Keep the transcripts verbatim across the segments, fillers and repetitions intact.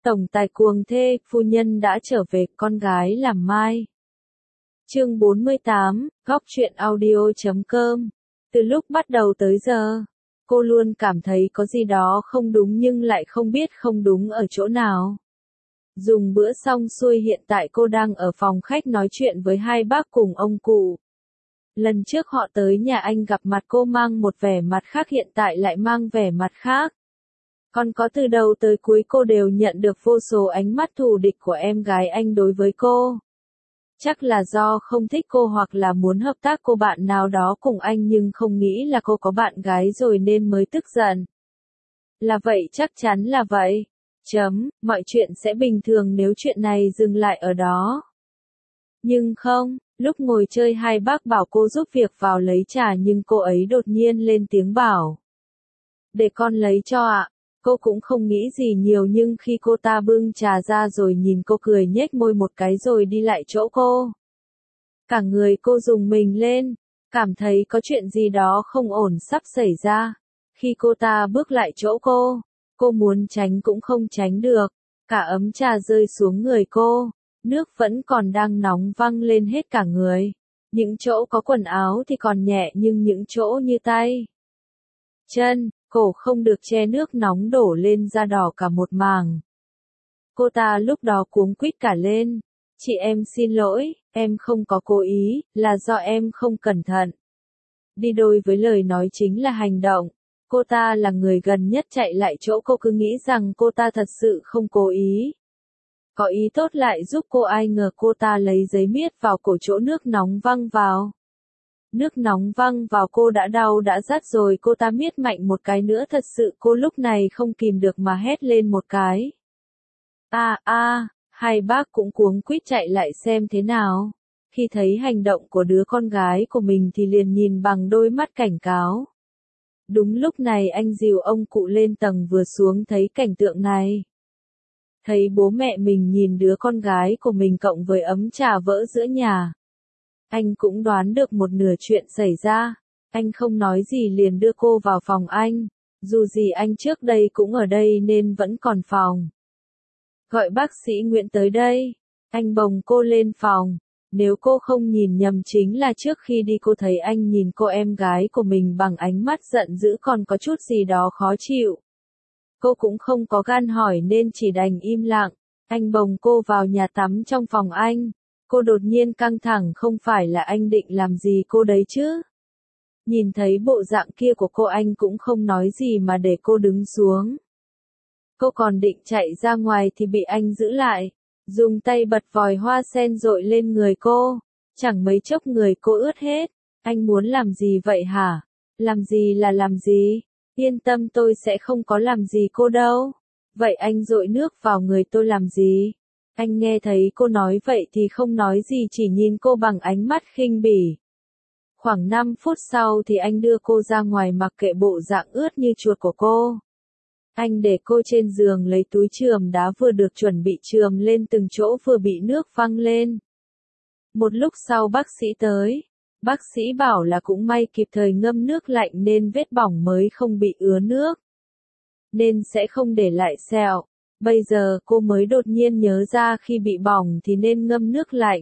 Tổng tài cuồng thê, phu nhân đã trở về, con gái làm mai. Chương bốn mươi tám, góc truyện audio chấm com. Từ lúc bắt đầu tới giờ, cô luôn cảm thấy có gì đó không đúng nhưng lại không biết không đúng ở chỗ nào. Dùng bữa xong xuôi hiện tại cô đang ở phòng khách nói chuyện với hai bác cùng ông cụ. Lần trước họ tới nhà anh gặp mặt cô mang một vẻ mặt khác, hiện tại lại mang vẻ mặt khác. Còn có từ đầu tới cuối cô đều nhận được vô số ánh mắt thù địch của em gái anh đối với cô. Chắc là do không thích cô hoặc là muốn hợp tác cô bạn nào đó cùng anh nhưng không nghĩ là cô có bạn gái rồi nên mới tức giận. Là vậy, chắc chắn là vậy. Chấm, mọi chuyện sẽ bình thường nếu chuyện này dừng lại ở đó. Nhưng không, lúc ngồi chơi hai bác bảo cô giúp việc vào lấy trà nhưng cô ấy đột nhiên lên tiếng bảo. Để con lấy cho ạ. Cô cũng không nghĩ gì nhiều nhưng khi cô ta bưng trà ra rồi nhìn cô cười nhếch môi một cái rồi đi lại chỗ cô. Cả người cô rùng mình lên, cảm thấy có chuyện gì đó không ổn sắp xảy ra. Khi cô ta bước lại chỗ cô, cô muốn tránh cũng không tránh được, cả ấm trà rơi xuống người cô, nước vẫn còn đang nóng văng lên hết cả người. Những chỗ có quần áo thì còn nhẹ nhưng những chỗ như tay, chân, cổ không được che nước nóng đổ lên da đỏ cả một mảng. Cô ta lúc đó cuống quýt cả lên. Chị em xin lỗi, em không có cố ý, là do em không cẩn thận. Đi đôi với lời nói chính là hành động. Cô ta là người gần nhất chạy lại chỗ cô cứ nghĩ rằng cô ta thật sự không cố ý. Có ý tốt lại giúp cô, ai ngờ cô ta lấy giấy miết vào cổ chỗ nước nóng văng vào. Nước nóng văng vào cô đã đau đã rát rồi, cô ta miết mạnh một cái nữa, thật sự cô lúc này không kìm được mà hét lên một cái. A a, hai bác cũng cuống quýt chạy lại xem thế nào. Khi thấy hành động của đứa con gái của mình thì liền nhìn bằng đôi mắt cảnh cáo. Đúng lúc này anh dìu ông cụ lên tầng vừa xuống thấy cảnh tượng này. Thấy bố mẹ mình nhìn đứa con gái của mình cộng với ấm trà vỡ giữa nhà. Anh cũng đoán được một nửa chuyện xảy ra. Anh không nói gì liền đưa cô vào phòng anh. Dù gì anh trước đây cũng ở đây nên vẫn còn phòng. Gọi bác sĩ Nguyễn tới đây. Anh bồng cô lên phòng. Nếu cô không nhìn nhầm chính là trước khi đi cô thấy anh nhìn cô em gái của mình bằng ánh mắt giận dữ, còn có chút gì đó khó chịu. Cô cũng không có gan hỏi nên chỉ đành im lặng. Anh bồng cô vào nhà tắm trong phòng anh. Cô đột nhiên căng thẳng, không phải là anh định làm gì cô đấy chứ? Nhìn thấy bộ dạng kia của cô anh cũng không nói gì mà để cô đứng xuống. Cô còn định chạy ra ngoài thì bị anh giữ lại. Dùng tay bật vòi hoa sen dội lên người cô. Chẳng mấy chốc người cô ướt hết. Anh muốn làm gì vậy hả? Làm gì là làm gì? Yên tâm, tôi sẽ không có làm gì cô đâu. Vậy anh dội nước vào người tôi làm gì? Anh nghe thấy cô nói vậy thì không nói gì, chỉ nhìn cô bằng ánh mắt khinh bỉ. Khoảng năm phút sau thì anh đưa cô ra ngoài mặc kệ bộ dạng ướt như chuột của cô. Anh để cô trên giường lấy túi chườm đá vừa được chuẩn bị chườm lên từng chỗ vừa bị nước văng lên. Một lúc sau bác sĩ tới. Bác sĩ bảo là cũng may kịp thời ngâm nước lạnh nên vết bỏng mới không bị ứa nước. Nên sẽ không để lại sẹo. Bây giờ cô mới đột nhiên nhớ ra khi bị bỏng thì nên ngâm nước lạnh.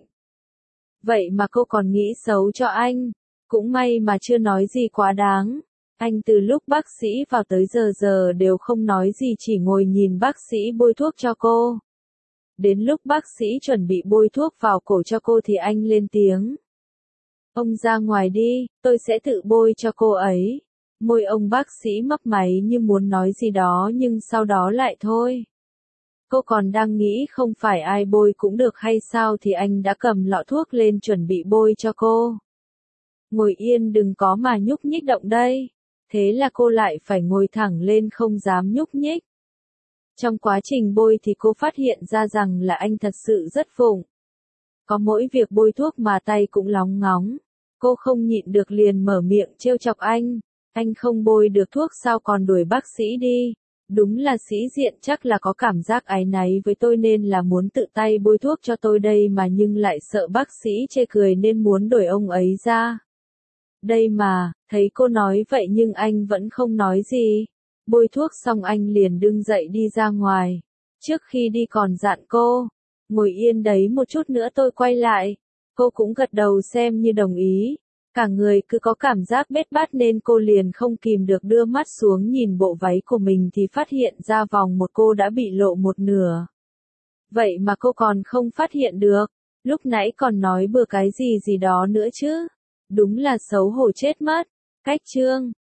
Vậy mà cô còn nghĩ xấu cho anh. Cũng may mà chưa nói gì quá đáng. Anh từ lúc bác sĩ vào tới giờ giờ đều không nói gì, chỉ ngồi nhìn bác sĩ bôi thuốc cho cô. Đến lúc bác sĩ chuẩn bị bôi thuốc vào cổ cho cô thì anh lên tiếng. Ông ra ngoài đi, tôi sẽ tự bôi cho cô ấy. Môi ông bác sĩ mấp máy như muốn nói gì đó nhưng sau đó lại thôi. Cô còn đang nghĩ không phải ai bôi cũng được hay sao thì anh đã cầm lọ thuốc lên chuẩn bị bôi cho cô. Ngồi yên, đừng có mà nhúc nhích động đây. Thế là cô lại phải ngồi thẳng lên không dám nhúc nhích. Trong quá trình bôi thì cô phát hiện ra rằng là anh thật sự rất vụng. Có mỗi việc bôi thuốc mà tay cũng lóng ngóng. Cô không nhịn được liền mở miệng trêu chọc anh. Anh không bôi được thuốc sao còn đuổi bác sĩ đi. Đúng là sĩ diện, chắc là có cảm giác áy náy với tôi nên là muốn tự tay bôi thuốc cho tôi đây mà, nhưng lại sợ bác sĩ chê cười nên muốn đuổi ông ấy ra. Đây mà, thấy cô nói vậy nhưng anh vẫn không nói gì. Bôi thuốc xong anh liền đứng dậy đi ra ngoài. Trước khi đi còn dặn cô, ngồi yên đấy một chút nữa tôi quay lại. Cô cũng gật đầu xem như đồng ý. Cả người cứ có cảm giác bết bát nên cô liền không kìm được đưa mắt xuống nhìn bộ váy của mình thì phát hiện ra vòng một cô đã bị lộ một nửa. Vậy mà cô còn không phát hiện được, lúc nãy còn nói bừa cái gì gì đó nữa chứ. Đúng là xấu hổ chết mất. Cách chương